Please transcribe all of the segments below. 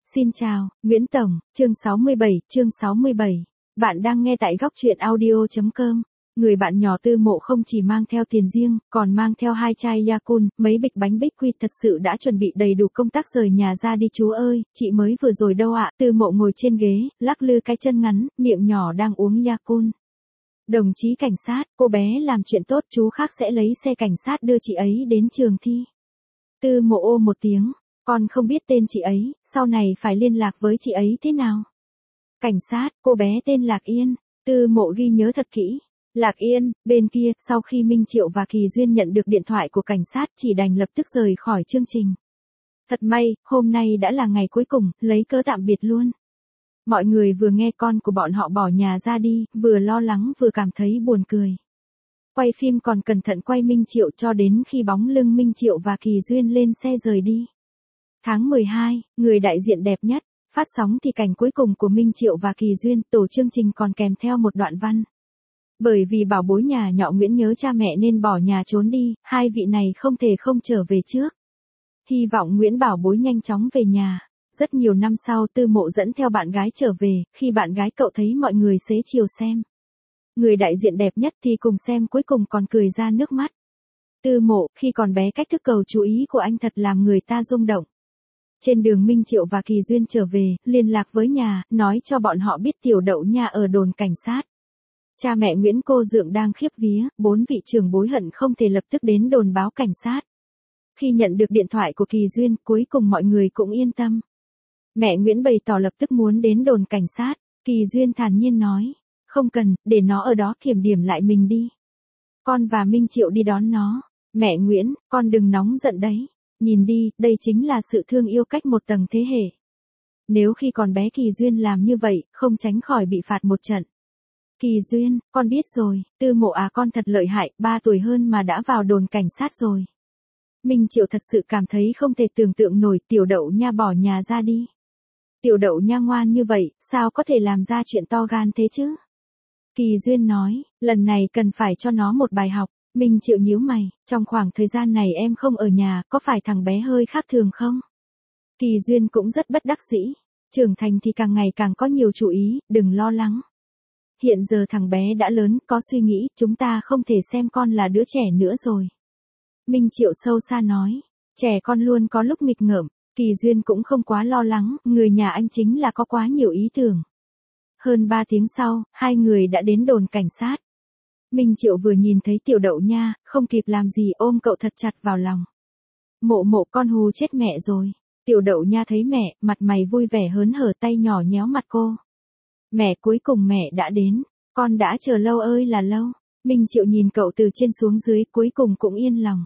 Xin chào, Nguyễn Tổng, chương 67. Bạn đang nghe tại góc truyện audio.com. Người bạn nhỏ Tư Mộ không chỉ mang theo tiền riêng, còn mang theo 2 chai Yakult, mấy bịch bánh bích thật sự đã chuẩn bị đầy đủ công tác rời nhà ra đi chú ơi, chị mới vừa rồi đâu ạ. Tư Mộ ngồi trên ghế, lắc lư cái chân ngắn, miệng nhỏ đang uống Yakult. Đồng chí cảnh sát, cô bé làm chuyện tốt, chú khác sẽ lấy xe cảnh sát đưa chị ấy đến trường thi. Tư Mộ ô một tiếng. Con không biết tên chị ấy, sau này phải liên lạc với chị ấy thế nào? Cảnh sát, cô bé tên Lạc Yên. Tư Mộ ghi nhớ thật kỹ. Lạc Yên, bên kia, sau khi Minh Triệu và Kỳ Duyên nhận được điện thoại của cảnh sát chỉ đành lập tức rời khỏi chương trình. Thật may, hôm nay đã là ngày cuối cùng, lấy cớ tạm biệt luôn. Mọi người vừa nghe con của bọn họ bỏ nhà ra đi, vừa lo lắng vừa cảm thấy buồn cười. Quay phim còn cẩn thận quay Minh Triệu cho đến khi bóng lưng Minh Triệu và Kỳ Duyên lên xe rời đi. Tháng 12, người đại diện đẹp nhất, phát sóng thì cảnh cuối cùng của Minh Triệu và Kỳ Duyên, tổ chương trình còn kèm theo một đoạn văn. Bởi vì bảo bối nhà nhỏ Nguyễn nhớ cha mẹ nên bỏ nhà trốn đi, hai vị này không thể không trở về trước. Hy vọng Nguyễn bảo bối nhanh chóng về nhà. Rất nhiều năm sau Tư Mộ dẫn theo bạn gái trở về, khi bạn gái cậu thấy mọi người xế chiều xem. Người đại diện đẹp nhất thì cùng xem cuối cùng còn cười ra nước mắt. Tư Mộ, khi còn bé cách thức cầu chú ý của anh thật làm người ta rung động. Trên đường Minh Triệu và Kỳ Duyên trở về, liên lạc với nhà, nói cho bọn họ biết Tiểu Đậu Nha ở đồn cảnh sát. Cha mẹ Nguyễn cô dượng đang khiếp vía, 4 vị trưởng bối hận không thể lập tức đến đồn báo cảnh sát. Khi nhận được điện thoại của Kỳ Duyên, cuối cùng mọi người cũng yên tâm. Mẹ Nguyễn bày tỏ lập tức muốn đến đồn cảnh sát, Kỳ Duyên thản nhiên nói, không cần, để nó ở đó kiểm điểm lại mình đi. Con và Minh Triệu đi đón nó. Mẹ Nguyễn, con đừng nóng giận đấy. Nhìn đi, đây chính là sự thương yêu cách một tầng thế hệ. Nếu khi còn bé Kỳ Duyên làm như vậy, không tránh khỏi bị phạt một trận. Kỳ Duyên, con biết rồi, Tư Mộ à, con thật lợi hại, 3 tuổi hơn mà đã vào đồn cảnh sát rồi. Minh Triệu thật sự cảm thấy không thể tưởng tượng nổi Tiểu Đậu Nha bỏ nhà ra đi. Tiểu Đậu Nha ngoan như vậy, sao có thể làm ra chuyện to gan thế chứ? Kỳ Duyên nói, lần này cần phải cho nó một bài học. Minh Triệu nhíu mày, trong khoảng thời gian này em không ở nhà, có phải thằng bé hơi khác thường không? Kỳ Duyên cũng rất bất đắc dĩ, trưởng thành thì càng ngày càng có nhiều chú ý, đừng lo lắng. Hiện giờ thằng bé đã lớn, có suy nghĩ, chúng ta không thể xem con là đứa trẻ nữa rồi. Minh Triệu sâu xa nói, trẻ con luôn có lúc nghịch ngợm, Kỳ Duyên cũng không quá lo lắng, người nhà anh chính là có quá nhiều ý tưởng. Hơn 3 tiếng sau, hai người đã đến đồn cảnh sát. Minh Triệu vừa nhìn thấy Tiểu Đậu Nha, không kịp làm gì ôm cậu thật chặt vào lòng. Mộ mộ, con hù chết mẹ rồi. Tiểu Đậu Nha thấy mẹ, mặt mày vui vẻ hớn hở, tay nhỏ nhéo mặt cô. Mẹ, cuối cùng mẹ đã đến, con đã chờ lâu ơi là lâu. Minh Triệu nhìn cậu từ trên xuống dưới, cuối cùng cũng yên lòng.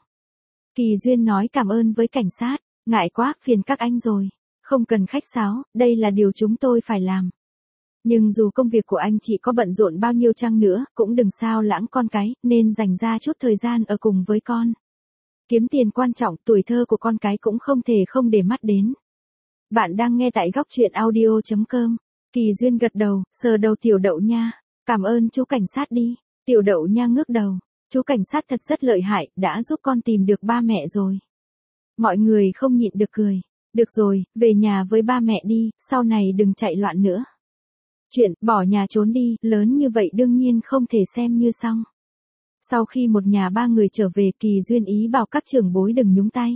Kỳ Duyên nói cảm ơn với cảnh sát, ngại quá, phiền các anh rồi. Không cần khách sáo, đây là điều chúng tôi phải làm. Nhưng dù công việc của anh chị có bận rộn bao nhiêu chăng nữa, cũng đừng sao lãng con cái, nên dành ra chút thời gian ở cùng với con. Kiếm tiền quan trọng, tuổi thơ của con cái cũng không thể không để mắt đến. Bạn đang nghe tại góc truyện audio.com. Kỳ Duyên gật đầu, sờ đầu Tiểu Đậu Nha. Cảm ơn chú cảnh sát đi. Tiểu Đậu Nha ngước đầu. Chú cảnh sát thật rất lợi hại, đã giúp con tìm được ba mẹ rồi. Mọi người không nhịn được cười. Được rồi, về nhà với ba mẹ đi, sau này đừng chạy loạn nữa. Chuyện bỏ nhà trốn đi, lớn như vậy đương nhiên không thể xem như xong. Sau khi một nhà 3 người trở về, Kỳ Duyên ý bảo các trưởng bối đừng nhúng tay.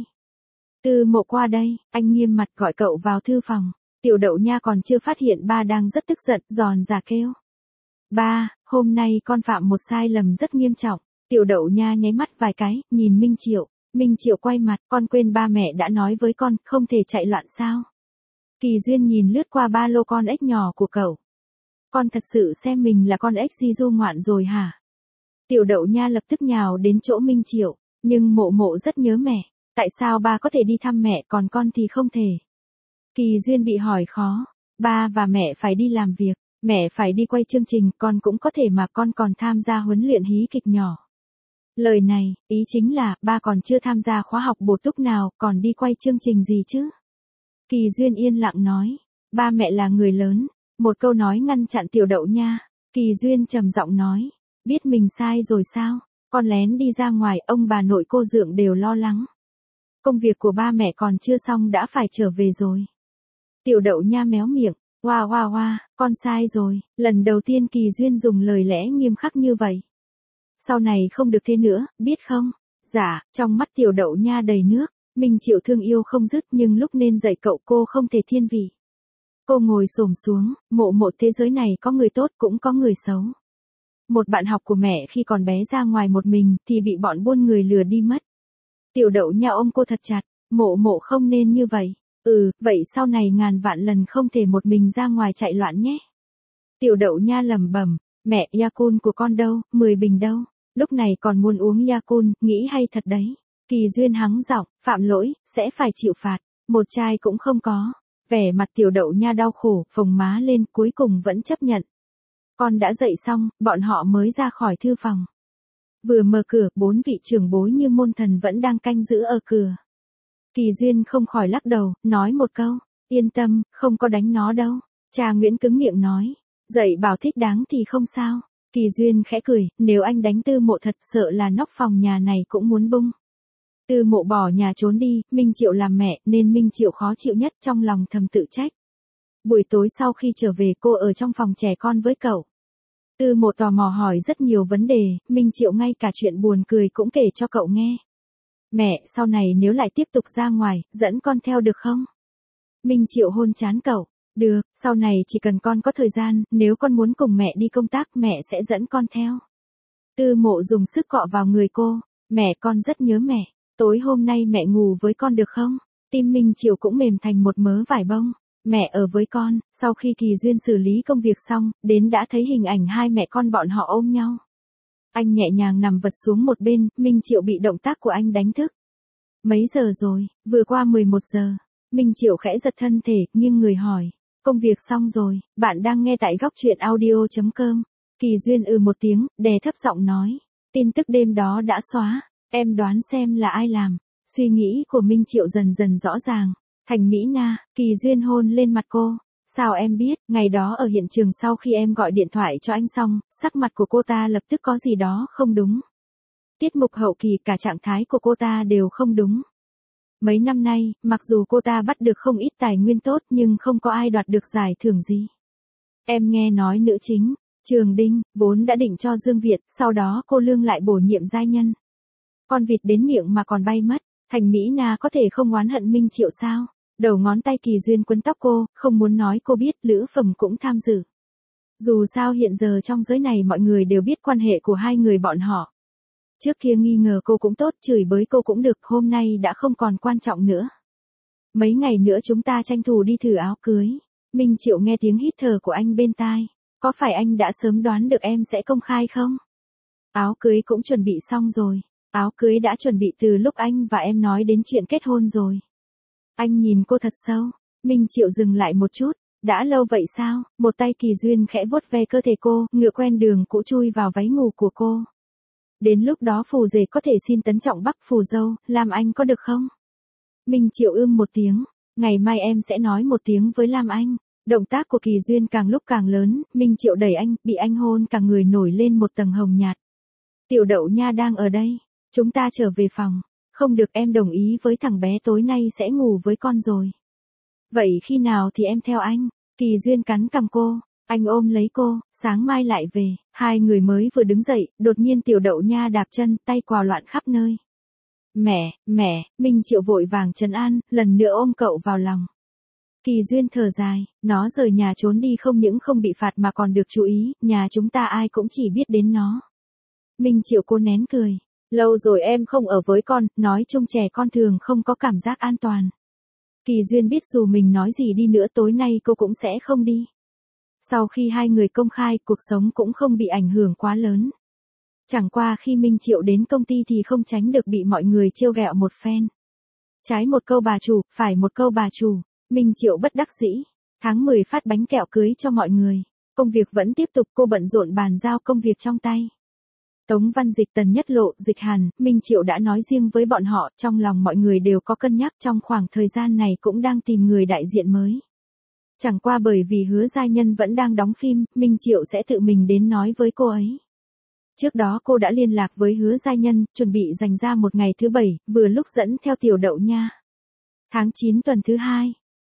Tư Mộ qua đây, anh nghiêm mặt gọi cậu vào thư phòng. Tiểu Đậu Nha còn chưa phát hiện ba đang rất tức giận, giòn giả kêu. Ba, hôm nay con phạm một sai lầm rất nghiêm trọng. Tiểu Đậu Nha nháy mắt vài cái, nhìn Minh Triệu. Minh Triệu quay mặt, con quên ba mẹ đã nói với con, không thể chạy loạn sao. Kỳ Duyên nhìn lướt qua ba lô con ếch nhỏ của cậu. Con thật sự xem mình là con ếch di du ngoạn rồi hả? Tiểu Đậu Nha lập tức nhào đến chỗ Minh Triệu, nhưng mộ mộ rất nhớ mẹ, tại sao ba có thể đi thăm mẹ còn con thì không thể? Kỳ Duyên bị hỏi khó, ba và mẹ phải đi làm việc, mẹ phải đi quay chương trình, con cũng có thể mà con còn tham gia huấn luyện hí kịch nhỏ. Lời này, ý chính là, ba còn chưa tham gia khóa học bổ túc nào, còn đi quay chương trình gì chứ? Kỳ Duyên yên lặng nói, ba mẹ là người lớn. Một câu nói ngăn chặn Tiểu Đậu Nha. Kỳ Duyên trầm giọng nói, biết mình sai rồi sao? Con lén đi ra ngoài, ông bà nội cô dượng đều lo lắng. Công việc của ba mẹ còn chưa xong đã phải trở về rồi. Tiểu đậu nha méo miệng, hoa hoa hoa, con sai rồi, lần đầu tiên Kỳ Duyên dùng lời lẽ nghiêm khắc như vậy. Sau này không được thế nữa, biết không? Dạ, trong mắt tiểu đậu nha đầy nước, Minh Triệu thương yêu không dứt nhưng lúc nên dạy cậu cô không thể thiên vị. Cô ngồi xổm xuống, mộ mộ thế giới này có người tốt cũng có người xấu. Một bạn học của mẹ khi còn bé ra ngoài một mình thì bị bọn buôn người lừa đi mất. Tiểu đậu nha ôm cô thật chặt, mộ mộ không nên như vậy. Vậy sau này ngàn vạn lần không thể một mình ra ngoài chạy loạn nhé. Tiểu đậu nha lẩm bẩm, mẹ Yakult của con đâu, 10 bình đâu, lúc này còn muốn uống Yakult, nghĩ hay thật đấy. Kỳ Duyên hắng giọng, phạm lỗi, sẽ phải chịu phạt, một chai cũng không có. Vẻ mặt tiểu đậu nha đau khổ, phồng má lên, cuối cùng vẫn chấp nhận. Con đã dậy xong, bọn họ mới ra khỏi thư phòng. Vừa mở cửa, 4 vị trưởng bối như môn thần vẫn đang canh giữ ở cửa. Kỳ Duyên không khỏi lắc đầu, nói một câu, yên tâm, không có đánh nó đâu. Cha Nguyễn cứng miệng nói, dạy bảo thích đáng thì không sao. Kỳ Duyên khẽ cười, nếu anh đánh Tư Mộ thật sợ là nóc phòng nhà này cũng muốn bung. Tư Mộ bỏ nhà trốn đi, Minh Triệu làm mẹ nên Minh Triệu khó chịu nhất, trong lòng thầm tự trách. Buổi tối sau khi trở về cô ở trong phòng trẻ con với cậu. Tư Mộ tò mò hỏi rất nhiều vấn đề, Minh Triệu ngay cả chuyện buồn cười cũng kể cho cậu nghe. Mẹ, sau này nếu lại tiếp tục ra ngoài, dẫn con theo được không? Minh Triệu hôn trán cậu. Được, sau này chỉ cần con có thời gian, nếu con muốn cùng mẹ đi công tác mẹ sẽ dẫn con theo. Tư Mộ dùng sức cọ vào người cô. Mẹ, con rất nhớ mẹ. Tối hôm nay mẹ ngủ với con được không? Tim Minh Triệu cũng mềm thành một mớ vải bông. Mẹ ở với con. Sau khi Kỳ Duyên xử lý công việc xong, đến đã thấy hình ảnh hai mẹ con bọn họ ôm nhau. Anh nhẹ nhàng nằm vật xuống một bên, Minh Triệu bị động tác của anh đánh thức. Mấy giờ rồi? Vừa qua 11 giờ. Minh Triệu khẽ giật thân thể, nghiêng người hỏi. Công việc xong rồi, bạn đang nghe tại góc truyện audio.com. Kỳ Duyên một tiếng, đè thấp giọng nói. Tin tức đêm đó đã xóa, em đoán xem là ai làm. Suy nghĩ của Minh Triệu dần dần rõ ràng. Thành Mỹ Na. Kỳ Duyên hôn lên mặt cô. Sao em biết? Ngày đó ở hiện trường sau khi em gọi điện thoại cho anh xong, sắc mặt của cô ta lập tức có gì đó không đúng. Tiết mục hậu kỳ cả trạng thái của cô ta đều không đúng. Mấy năm nay, mặc dù cô ta bắt được không ít tài nguyên tốt nhưng không có ai đoạt được giải thưởng gì. Em nghe nói nữ chính, Trường Đinh, vốn đã định cho Dương Việt, sau đó cô Lương lại bổ nhiệm giai nhân. Con vịt đến miệng mà còn bay mất, Thành Mỹ Na có thể không oán hận Minh Triệu sao? Đầu ngón tay Kỳ Duyên quấn tóc cô, không muốn nói cô biết Lữ Phẩm cũng tham dự. Dù sao hiện giờ trong giới này mọi người đều biết quan hệ của hai người bọn họ. Trước kia nghi ngờ cô cũng tốt, chửi bới cô cũng được, hôm nay đã không còn quan trọng nữa. Mấy ngày nữa chúng ta tranh thủ đi thử áo cưới. Minh Triệu nghe tiếng hít thở của anh bên tai. Có phải anh đã sớm đoán được em sẽ công khai không? Áo cưới cũng chuẩn bị xong rồi. Áo cưới đã chuẩn bị từ lúc anh và em nói đến chuyện kết hôn rồi. Anh nhìn cô thật sâu. Minh Triệu dừng lại một chút. Đã lâu vậy sao? Một tay Kỳ Duyên khẽ vuốt ve cơ thể cô, ngựa quen đường cũ chui vào váy ngủ của cô. Đến lúc đó phù rể có thể xin tấn trọng bắc phù dâu, Lam Anh có được không? Minh Triệu một tiếng. Ngày mai em sẽ nói một tiếng với Lam Anh. Động tác của Kỳ Duyên càng lúc càng lớn, Minh Triệu đẩy anh, bị anh hôn cả người nổi lên một tầng hồng nhạt. Tiểu đậu nha đang ở đây. Chúng ta trở về phòng. Không được, em đồng ý với thằng bé tối nay sẽ ngủ với con rồi. Vậy khi nào thì em theo anh? Kỳ Duyên cắn cằm cô. Anh ôm lấy cô, sáng mai lại về. Hai người mới vừa đứng dậy, đột nhiên tiểu đậu nha đạp chân, tay quào loạn khắp nơi. Mẹ, Minh Triệu vội vàng trấn an, lần nữa ôm cậu vào lòng. Kỳ Duyên thở dài, nó rời nhà trốn đi không những không bị phạt mà còn được chú ý, nhà chúng ta ai cũng chỉ biết đến nó. Minh Triệu cô nén cười. Lâu rồi em không ở với con, nói chung trẻ con thường không có cảm giác an toàn. Kỳ Duyên biết dù mình nói gì đi nữa tối nay cô cũng sẽ không đi. Sau khi hai người công khai, cuộc sống cũng không bị ảnh hưởng quá lớn. Chẳng qua khi Minh Triệu đến công ty thì không tránh được bị mọi người trêu ghẹo một phen. Trái một câu bà chủ, phải một câu bà chủ, Minh Triệu bất đắc dĩ. Tháng 10 phát bánh kẹo cưới cho mọi người. Công việc vẫn tiếp tục, cô bận rộn bàn giao công việc trong tay. Tống Văn Dịch, Tần Nhất Lộ, Dịch Hàn, Minh Triệu đã nói riêng với bọn họ, trong lòng mọi người đều có cân nhắc, trong khoảng thời gian này cũng đang tìm người đại diện mới. Chẳng qua bởi vì Hứa Giai Nhân vẫn đang đóng phim, Minh Triệu sẽ tự mình đến nói với cô ấy. Trước đó cô đã liên lạc với Hứa Giai Nhân, chuẩn bị dành ra một ngày thứ 7, vừa lúc dẫn theo tiểu đậu nha. Tháng 9 tuần thứ 2,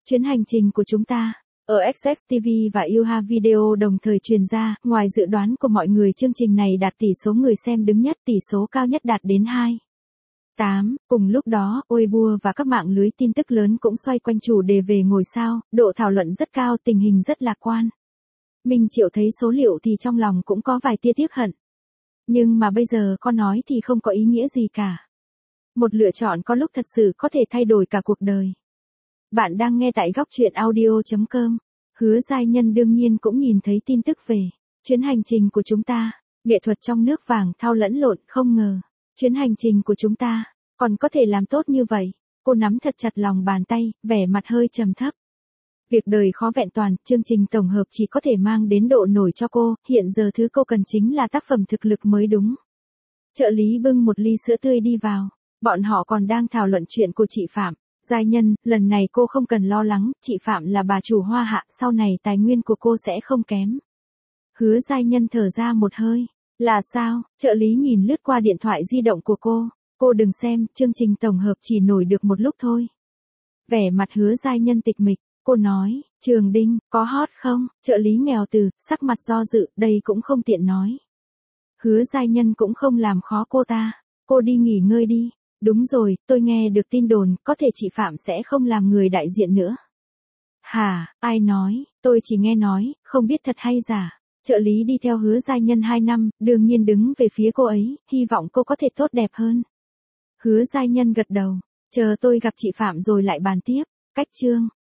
Chuyến hành trình của chúng ta. Ở XX TV và Yuha Video đồng thời truyền ra, ngoài dự đoán của mọi người chương trình này đạt tỷ số người xem đứng nhất, tỷ số cao nhất đạt đến 2,8. Cùng lúc đó, Weibo và các mạng lưới tin tức lớn cũng xoay quanh chủ đề về ngôi sao, độ thảo luận rất cao, tình hình rất lạc quan. Minh Triệu thấy số liệu thì trong lòng cũng có vài tia tiếc hận. Nhưng mà bây giờ con nói thì không có ý nghĩa gì cả. Một lựa chọn có lúc thật sự có thể thay đổi cả cuộc đời. Bạn đang nghe tại góc truyện audio.com. Hứa Giai Nhân đương nhiên cũng nhìn thấy tin tức về chuyến hành trình của chúng ta. Nghệ thuật trong nước vàng thao lẫn lộn, không ngờ. Chuyến hành trình của chúng ta còn có thể làm tốt như vậy. Cô nắm thật chặt lòng bàn tay, vẻ mặt hơi trầm thấp. Việc đời khó vẹn toàn, chương trình tổng hợp chỉ có thể mang đến độ nổi cho cô, hiện giờ thứ cô cần chính là tác phẩm thực lực mới đúng. Trợ lý bưng một ly sữa tươi đi vào, bọn họ còn đang thảo luận chuyện của chị Phạm. Giai Nhân, lần này cô không cần lo lắng, chị Phạm là bà chủ Hoa Hạ, sau này tài nguyên của cô sẽ không kém. Hứa Giai Nhân thở ra một hơi. Là sao? Trợ lý nhìn lướt qua điện thoại di động của cô. Cô đừng xem, chương trình tổng hợp chỉ nổi được một lúc thôi. Vẻ mặt Hứa Giai Nhân tịch mịch, cô nói, Trường Đinh, có hot không? Trợ lý nghèo từ, sắc mặt do dự, đây cũng không tiện nói. Hứa Giai Nhân cũng không làm khó cô ta. Cô đi nghỉ ngơi đi. Đúng rồi, tôi nghe được tin đồn, có thể chị Phạm sẽ không làm người đại diện nữa. Hả, ai nói, tôi chỉ nghe nói, không biết thật hay giả. Trợ lý đi theo Hứa Giai Nhân 2 năm, đương nhiên đứng về phía cô ấy, hy vọng cô có thể tốt đẹp hơn. Hứa Giai Nhân gật đầu, chờ tôi gặp chị Phạm rồi lại bàn tiếp. Cách chương.